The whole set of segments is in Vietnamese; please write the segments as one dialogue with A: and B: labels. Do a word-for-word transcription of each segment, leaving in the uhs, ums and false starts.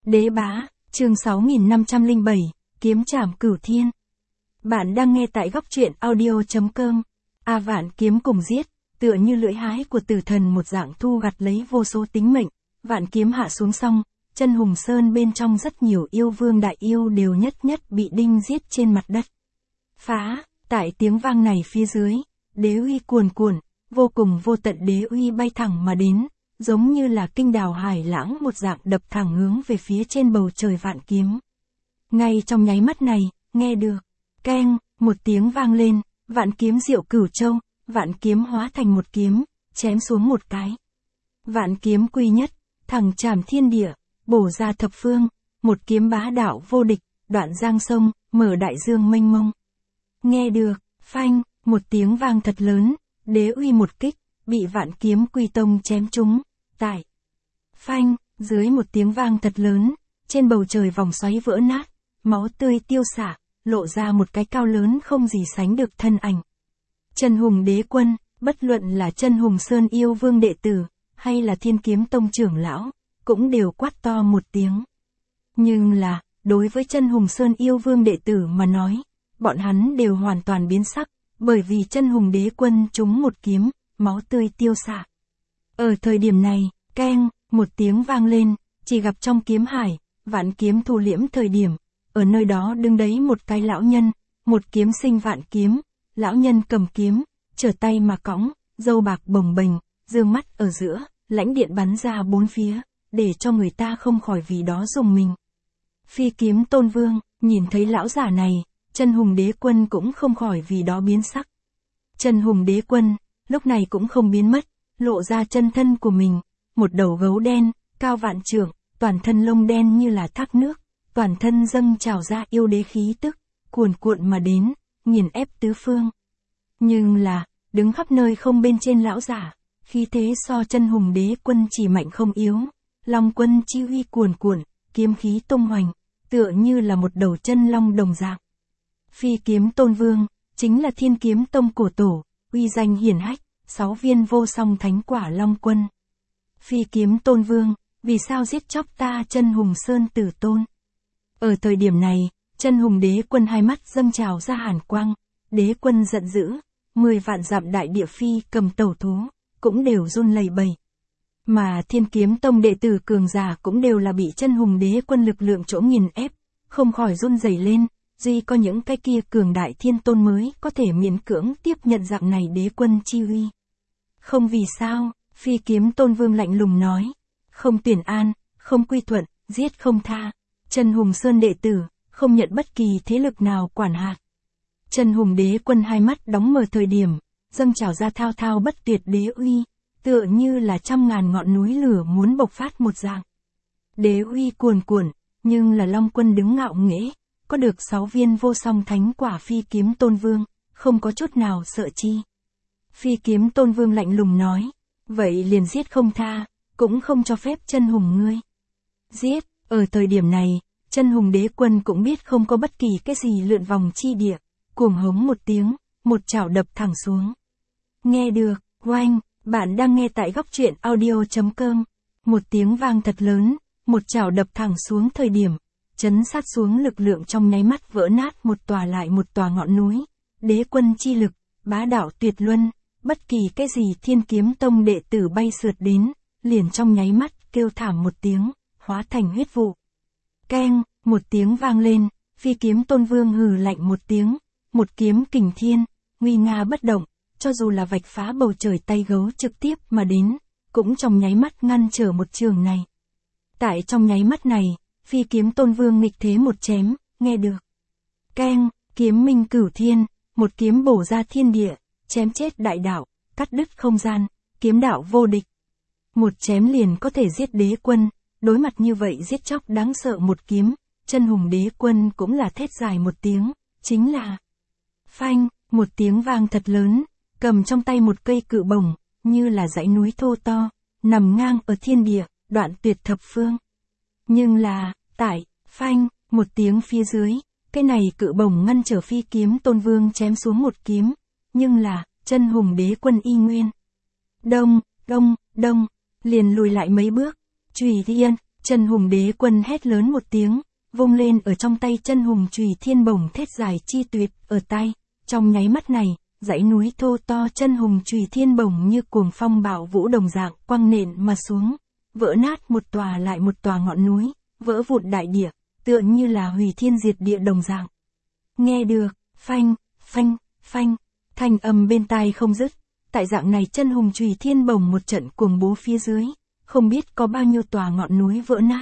A: Đế bá, chương sáu nghìn năm trăm lẻ bảy, kiếm trảm cửu thiên. Bạn đang nghe tại góc truyện audio chấm com. A vạn kiếm cùng giết, tựa như lưỡi hái của tử thần một dạng thu gặt lấy vô số tính mệnh. Vạn kiếm hạ xuống xong, chân hùng sơn bên trong rất nhiều yêu vương đại yêu đều nhất nhất bị đinh giết trên mặt đất. Phá, tại tiếng vang này phía dưới, đế uy cuồn cuộn, vô cùng vô tận đế uy bay thẳng mà đến, giống như là kinh đào hải lãng một dạng đập thẳng hướng về phía trên bầu trời vạn kiếm. Ngay trong nháy mắt này, nghe được, keng, một tiếng vang lên, vạn kiếm diệu cửu châu, vạn kiếm hóa thành một kiếm, chém xuống một cái. Vạn kiếm quy nhất, thẳng trảm thiên địa, bổ ra thập phương, một kiếm bá đạo vô địch, đoạn giang sông, mở đại dương mênh mông. Nghe được, phanh, một tiếng vang thật lớn, đế uy một kích, bị vạn kiếm quy tông chém trúng, tại. Phanh, dưới một tiếng vang thật lớn, trên bầu trời vòng xoáy vỡ nát, máu tươi tiêu xả, lộ ra một cái cao lớn không gì sánh được thân ảnh. Chân hùng đế quân, bất luận là chân hùng sơn yêu vương đệ tử, hay là thiên kiếm tông trưởng lão, cũng đều quát to một tiếng. Nhưng là, đối với chân hùng sơn yêu vương đệ tử mà nói, bọn hắn đều hoàn toàn biến sắc, bởi vì chân hùng đế quân trúng một kiếm, máu tươi tiêu xạ. Ở thời điểm này, keng, một tiếng vang lên, chỉ gặp trong kiếm hải, vạn kiếm thu liễm thời điểm, ở nơi đó đứng đấy một cái lão nhân, một kiếm sinh vạn kiếm, lão nhân cầm kiếm, trở tay mà cõng, râu bạc bồng bềnh, dương mắt ở giữa, lãnh điện bắn ra bốn phía, để cho người ta không khỏi vì đó rùng mình. Phi kiếm tôn vương, nhìn thấy lão giả này, chân hùng đế quân cũng không khỏi vì đó biến sắc. Chân hùng đế quân, lúc này cũng không biến mất, lộ ra chân thân của mình, một đầu gấu đen, cao vạn trượng, toàn thân lông đen như là thác nước, toàn thân dâng trào ra yêu đế khí tức, cuồn cuộn mà đến, nghiền ép tứ phương. Nhưng là, đứng khắp nơi không bên trên lão giả, khí thế so chân hùng đế quân chỉ mạnh không yếu, long quân chi uy cuồn cuộn, kiếm khí tung hoành, tựa như là một đầu chân long đồng dạng. Phi kiếm tôn vương, chính là thiên kiếm tông cổ tổ, uy danh hiển hách, sáu viên vô song thánh quả long quân. Phi kiếm tôn vương, vì sao giết chóc ta chân hùng sơn tử tôn? Ở thời điểm này, chân hùng đế quân hai mắt dâng trào ra hàn quang, đế quân giận dữ, mười vạn dặm đại địa phi cầm tẩu thú, cũng đều run lẩy bẩy. Mà thiên kiếm tông đệ tử cường giả cũng đều là bị chân hùng đế quân lực lượng chỗ nghiền ép, không khỏi run rẩy lên, duy có những cái kia cường đại thiên tôn mới có thể miễn cưỡng tiếp nhận dạng này đế quân chi uy. Không vì sao, phi kiếm tôn vương lạnh lùng nói, không tuyển an, không quy thuận, giết không tha. Chân hùng sơn đệ tử, không nhận bất kỳ thế lực nào quản hạt. Chân hùng đế quân hai mắt đóng mờ thời điểm, dâng trào ra thao thao bất tuyệt đế uy, tựa như là trăm ngàn ngọn núi lửa muốn bộc phát một dạng. Đế uy cuồn cuộn, nhưng là long quân đứng ngạo nghễ, có được sáu viên vô song thánh quả phi kiếm tôn vương, không có chút nào sợ chi. Phi kiếm tôn vương lạnh lùng nói, vậy liền giết không tha, cũng không cho phép chân hùng ngươi. Giết, ở thời điểm này, chân hùng đế quân cũng biết không có bất kỳ cái gì lượn vòng chi địa, cuồng hống một tiếng, một chảo đập thẳng xuống. Nghe được, oanh, bạn đang nghe tại góc truyện audio chấm com, một tiếng vang thật lớn, một chảo đập thẳng xuống thời điểm, chấn sát xuống lực lượng trong nháy mắt vỡ nát một tòa lại một tòa ngọn núi, đế quân chi lực, bá đạo tuyệt luân, bất kỳ cái gì thiên kiếm tông đệ tử bay sượt đến, liền trong nháy mắt kêu thảm một tiếng, hóa thành huyết vụ. Keng, một tiếng vang lên, phi kiếm tôn vương hừ lạnh một tiếng, một kiếm kình thiên, nguy nga bất động, cho dù là vạch phá bầu trời tay gấu trực tiếp mà đến, cũng trong nháy mắt ngăn trở một trường này. Tại trong nháy mắt này, phi kiếm tôn vương nghịch thế một chém, nghe được. Keng, kiếm minh cửu thiên, một kiếm bổ ra thiên địa, chém chết đại đạo, cắt đứt không gian, kiếm đạo vô địch. Một chém liền có thể giết đế quân, đối mặt như vậy giết chóc đáng sợ một kiếm, chân hùng đế quân cũng là thét dài một tiếng, chính là phanh, một tiếng vang thật lớn, cầm trong tay một cây cự bổng, như là dãy núi thô to, nằm ngang ở thiên địa, đoạn tuyệt thập phương. Nhưng là, tại, phanh, một tiếng phía dưới, cái này cự bổng ngăn trở phi kiếm tôn vương chém xuống một kiếm, nhưng là, chân hùng đế quân y nguyên. Đông, đông, đông, liền lùi lại mấy bước, chùy thiên, Chân Hùng Đế Quân hét lớn một tiếng, vung lên ở trong tay chân hùng chùy thiên bổng thét dài chi tuyệt ở tay, trong nháy mắt này, dãy núi thô to chân hùng chùy thiên bổng như cuồng phong bạo vũ đồng dạng quăng nện mà xuống, vỡ nát một tòa lại một tòa ngọn núi, vỡ vụn đại địa, tựa như là hủy thiên diệt địa đồng dạng. Nghe được, phanh, phanh, phanh, thanh âm bên tai không dứt, tại dạng này chân hùng chùy thiên bổng một trận cuồng bố phía dưới, không biết có bao nhiêu tòa ngọn núi vỡ nát.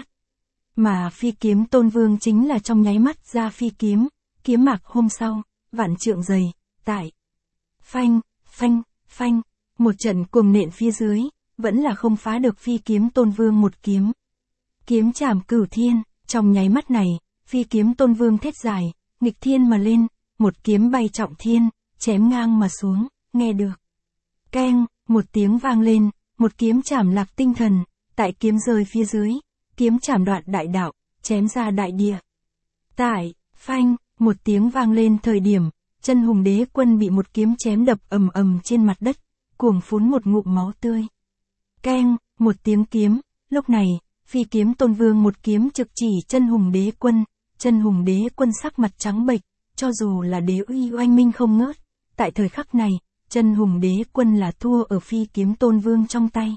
A: Mà phi kiếm Tôn Vương chính là trong nháy mắt ra phi kiếm, kiếm mạc hôm sau, vạn trượng dày, tại. Phanh, phanh, phanh, một trận cuồng nện phía dưới, vẫn là không phá được phi kiếm Tôn Vương một kiếm. Kiếm chảm cửu thiên, trong nháy mắt này, phi kiếm Tôn Vương thét dài, nghịch thiên mà lên, một kiếm bay trọng thiên, chém ngang mà xuống, nghe được. Keng, một tiếng vang lên, một kiếm chảm lạc tinh thần, tại kiếm rơi phía dưới, kiếm chảm đoạn đại đạo, chém ra đại địa. Tại, phanh, một tiếng vang lên thời điểm, chân hùng đế quân bị một kiếm chém đập ầm ầm trên mặt đất, cuồng phún một ngụm máu tươi. Keng, một tiếng kiếm, lúc này, phi kiếm Tôn Vương một kiếm trực chỉ chân hùng đế quân, chân hùng đế quân sắc mặt trắng bệch, cho dù là đế uy oanh minh không ngớt, tại thời khắc này, chân hùng đế quân là thua ở phi kiếm Tôn Vương trong tay.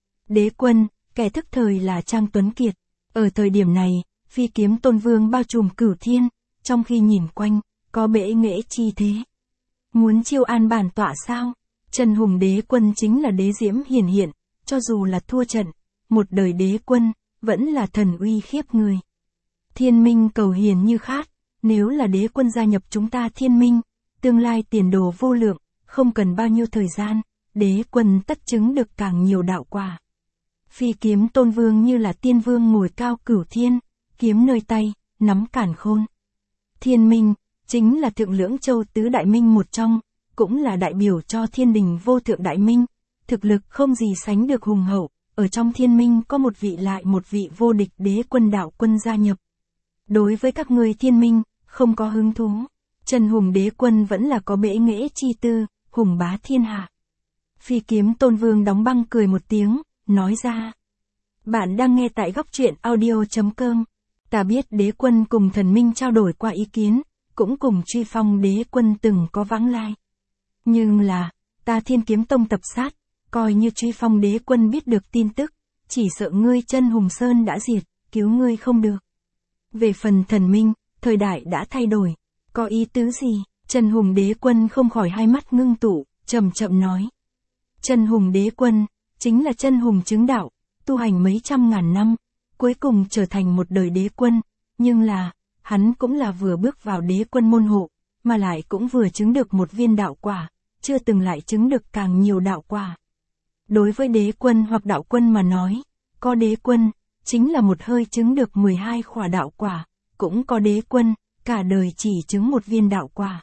A: Đế quân, kẻ thức thời là Trang Tuấn Kiệt, ở thời điểm này, phi kiếm Tôn Vương bao trùm cửu thiên, trong khi nhìn quanh, có bệ nghệ chi thế. Muốn chiêu an bản tọa sao? Chân hùng đế quân chính là đế diễm hiển hiện, cho dù là thua trận, một đời đế quân, vẫn là thần uy khiếp người. Thiên minh cầu hiền như khát, nếu là đế quân gia nhập chúng ta thiên minh, tương lai tiền đồ vô lượng, không cần bao nhiêu thời gian, đế quân tất chứng được càng nhiều đạo quả. Phi kiếm Tôn Vương như là tiên vương ngồi cao cửu thiên, kiếm nơi tay, nắm càn khôn. Thiên minh, chính là thượng lưỡng châu tứ đại minh một trong, cũng là đại biểu cho thiên đình vô thượng đại minh, thực lực không gì sánh được hùng hậu, ở trong thiên minh có một vị lại một vị vô địch đế quân đạo quân gia nhập. Đối với các ngươi thiên minh, không có hứng thú, chân hùng đế quân vẫn là có bệ nghệ chi tư, hùng bá thiên hạ. Phi kiếm Tôn Vương đóng băng cười một tiếng, nói ra. Bạn đang nghe tại góc truyện audio chấm com. Ta biết đế quân cùng thần minh trao đổi qua ý kiến, cũng cùng truy phong đế quân từng có vãng lai. Nhưng là, ta Thiên Kiếm Tông tập sát, coi như truy phong đế quân biết được tin tức, chỉ sợ ngươi chân hùng sơn đã diệt, cứu ngươi không được. Về phần thần minh, thời đại đã thay đổi, có ý tứ gì? Chân hùng đế quân không khỏi hai mắt ngưng tụ, chậm chậm nói. Chân hùng đế quân, chính là chân hùng chứng đạo, tu hành mấy trăm ngàn năm, cuối cùng trở thành một đời đế quân, nhưng là, hắn cũng là vừa bước vào đế quân môn hộ, mà lại cũng vừa chứng được một viên đạo quả, chưa từng lại chứng được càng nhiều đạo quả. Đối với đế quân hoặc đạo quân mà nói, có đế quân, chính là một hơi chứng được mười hai khỏa đạo quả, cũng có đế quân, cả đời chỉ chứng một viên đạo quả.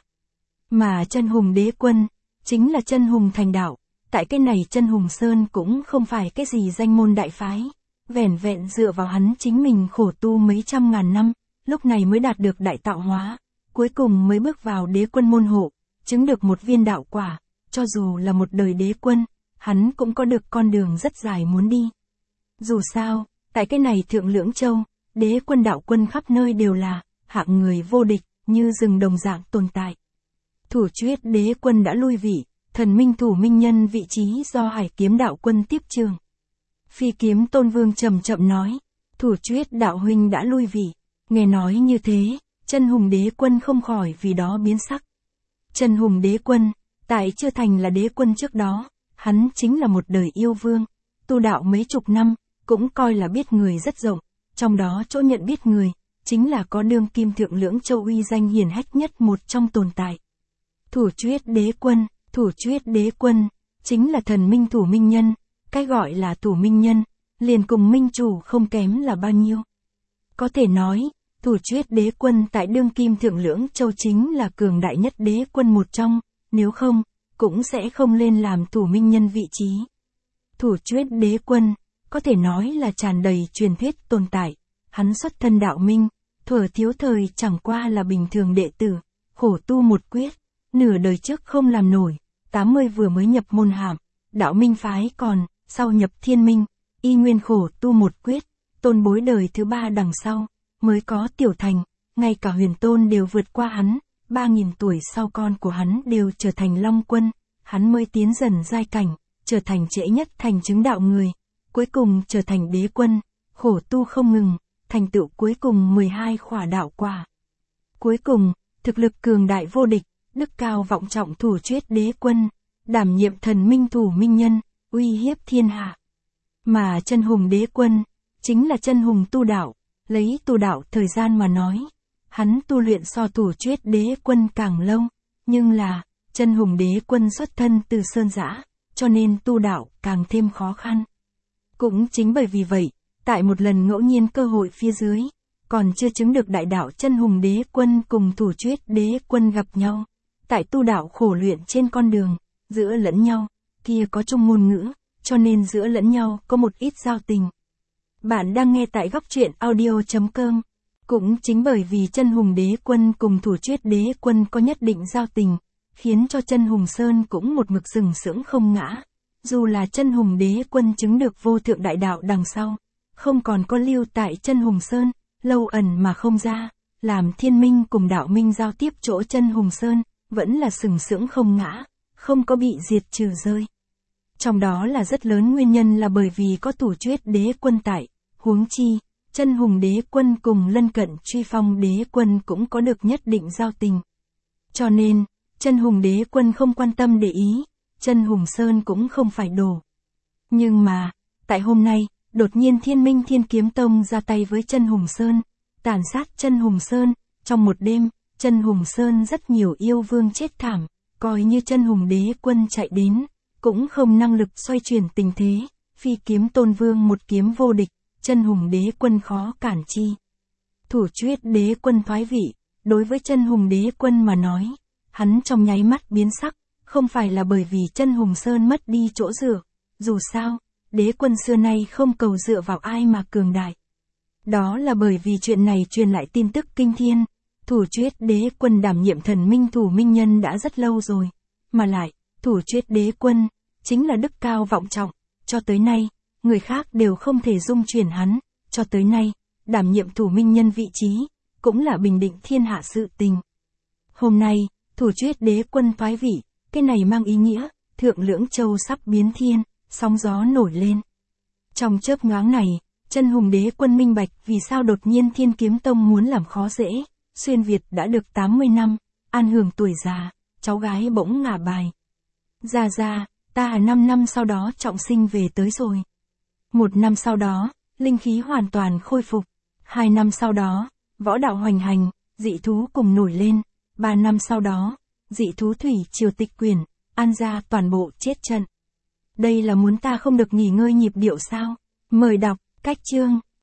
A: Mà chân hùng đế quân, chính là chân hùng thành đạo, tại cái này chân hùng sơn cũng không phải cái gì danh môn đại phái, vẻn vẹn dựa vào hắn chính mình khổ tu mấy trăm ngàn năm, lúc này mới đạt được đại tạo hóa, cuối cùng mới bước vào đế quân môn hộ, chứng được một viên đạo quả, cho dù là một đời đế quân, hắn cũng có được con đường rất dài muốn đi. Dù sao, tại cái này thượng lưỡng châu, đế quân đạo quân khắp nơi đều là hạng người vô địch, như rừng đồng dạng tồn tại. Thủ Chuyết đế quân đã lui vị, thần minh thủ minh nhân vị trí do Hải Kiếm đạo quân tiếp trường. Phi kiếm Tôn Vương chậm chậm nói, Thủ Chuyết đạo huynh đã lui vị. Nghe nói như thế, chân hùng đế quân không khỏi vì đó biến sắc. Chân hùng đế quân, tại chưa thành là đế quân trước đó, hắn chính là một đời yêu vương, tu đạo mấy chục năm, cũng coi là biết người rất rộng, trong đó chỗ nhận biết người, chính là có đương kim thượng lưỡng châu uy danh hiển hách nhất một trong tồn tại. Thủ Chuyết đế quân, Thủ Chuyết đế quân, chính là thần minh thủ minh nhân, cái gọi là thủ minh nhân, liền cùng minh chủ không kém là bao nhiêu. Có thể nói, Thủ Chuyết đế quân tại đương kim thượng lưỡng châu chính là cường đại nhất đế quân một trong, nếu không, cũng sẽ không lên làm thủ minh nhân vị trí. Thủ Chuyết đế quân, có thể nói là tràn đầy truyền thuyết tồn tại, hắn xuất thân đạo minh, thuở thiếu thời chẳng qua là bình thường đệ tử, khổ tu một quyết, nửa đời trước không làm nổi, tám mươi vừa mới nhập môn hàm, đạo minh phái còn, sau nhập thiên minh, y nguyên khổ tu một quyết, tôn bối đời thứ ba đằng sau, mới có Tiểu Thành, ngay cả Huyền Tôn đều vượt qua hắn, ba nghìn tuổi sau con của hắn đều trở thành Long Quân, hắn mới tiến dần giai cảnh, trở thành trễ nhất thành chứng đạo người, cuối cùng trở thành đế quân, khổ tu không ngừng, thành tựu cuối cùng mười hai khỏa đạo quả. Cuối cùng, thực lực cường đại vô địch, đức cao vọng trọng thủ chuyết đế quân, đảm nhiệm thần minh thủ minh nhân, uy hiếp thiên hạ. Mà chân hùng đế quân, chính là chân hùng tu đạo, lấy tu đạo thời gian mà nói, hắn tu luyện so thủ chuyết đế quân càng lâu, nhưng là, chân hùng đế quân xuất thân từ sơn dã, cho nên tu đạo càng thêm khó khăn. Cũng chính bởi vì vậy, tại một lần ngẫu nhiên cơ hội phía dưới, còn chưa chứng được đại đạo chân hùng đế quân cùng thủ chuyết đế quân gặp nhau, tại tu đạo khổ luyện trên con đường, giữa lẫn nhau, kia có chung ngôn ngữ, cho nên giữa lẫn nhau có một ít giao tình. Bạn đang nghe tại góc truyện audio.com. Cũng chính bởi vì chân hùng đế quân cùng thủ chuyết đế quân có nhất định giao tình, khiến cho chân hùng sơn cũng một mực sừng sững không ngã. Dù là chân hùng đế quân chứng được vô thượng đại đạo đằng sau, không còn có lưu tại chân hùng sơn, lâu ẩn mà không ra, làm thiên minh cùng đạo minh giao tiếp chỗ chân hùng sơn, vẫn là sừng sững không ngã, không có bị diệt trừ rơi. Trong đó là rất lớn nguyên nhân là bởi vì có thủ chuyết đế quân tại, huống chi, chân hùng đế quân cùng lân cận truy phong đế quân cũng có được nhất định giao tình. Cho nên, chân hùng đế quân không quan tâm để ý, chân hùng sơn cũng không phải đổ. Nhưng mà, tại hôm nay, đột nhiên thiên minh thiên kiếm tông ra tay với chân hùng sơn, tàn sát chân hùng sơn, trong một đêm, chân hùng sơn rất nhiều yêu vương chết thảm, coi như chân hùng đế quân chạy đến, cũng không năng lực xoay chuyển tình thế, phi kiếm tôn vương một kiếm vô địch, chân hùng đế quân khó cản chi. Thủ chuyết đế quân thoái vị, đối với chân hùng đế quân mà nói, hắn trong nháy mắt biến sắc, không phải là bởi vì chân hùng sơn mất đi chỗ dựa, dù sao, đế quân xưa nay không cầu dựa vào ai mà cường đại. Đó là bởi vì chuyện này truyền lại tin tức kinh thiên, thủ chuyết đế quân đảm nhiệm thần minh thủ minh nhân đã rất lâu rồi, mà lại, thủ chuyết đế quân, chính là đức cao vọng trọng, cho tới nay, người khác đều không thể dung chuyển hắn, cho tới nay, đảm nhiệm thủ minh nhân vị trí, cũng là bình định thiên hạ sự tình. Hôm nay, thủ chuyết đế quân thoái vị, cái này mang ý nghĩa, thượng lưỡng châu sắp biến thiên, sóng gió nổi lên. Trong chớp nhoáng này, chân hùng đế quân minh bạch vì sao đột nhiên thiên kiếm tông muốn làm khó dễ, xuyên Việt đã được tám mươi năm, an hưởng tuổi già, cháu gái bỗng ngả bài. Già già, ta năm năm sau đó trọng sinh về tới rồi. Một năm sau đó, linh khí hoàn toàn khôi phục. Hai năm sau đó, võ đạo hoành hành, dị thú cùng nổi lên. Ba năm sau đó, dị thú thủy triều tịch quyển, an gia toàn bộ chết trận. Đây là muốn ta không được nghỉ ngơi nhịp điệu sao? Mời đọc, cách chương.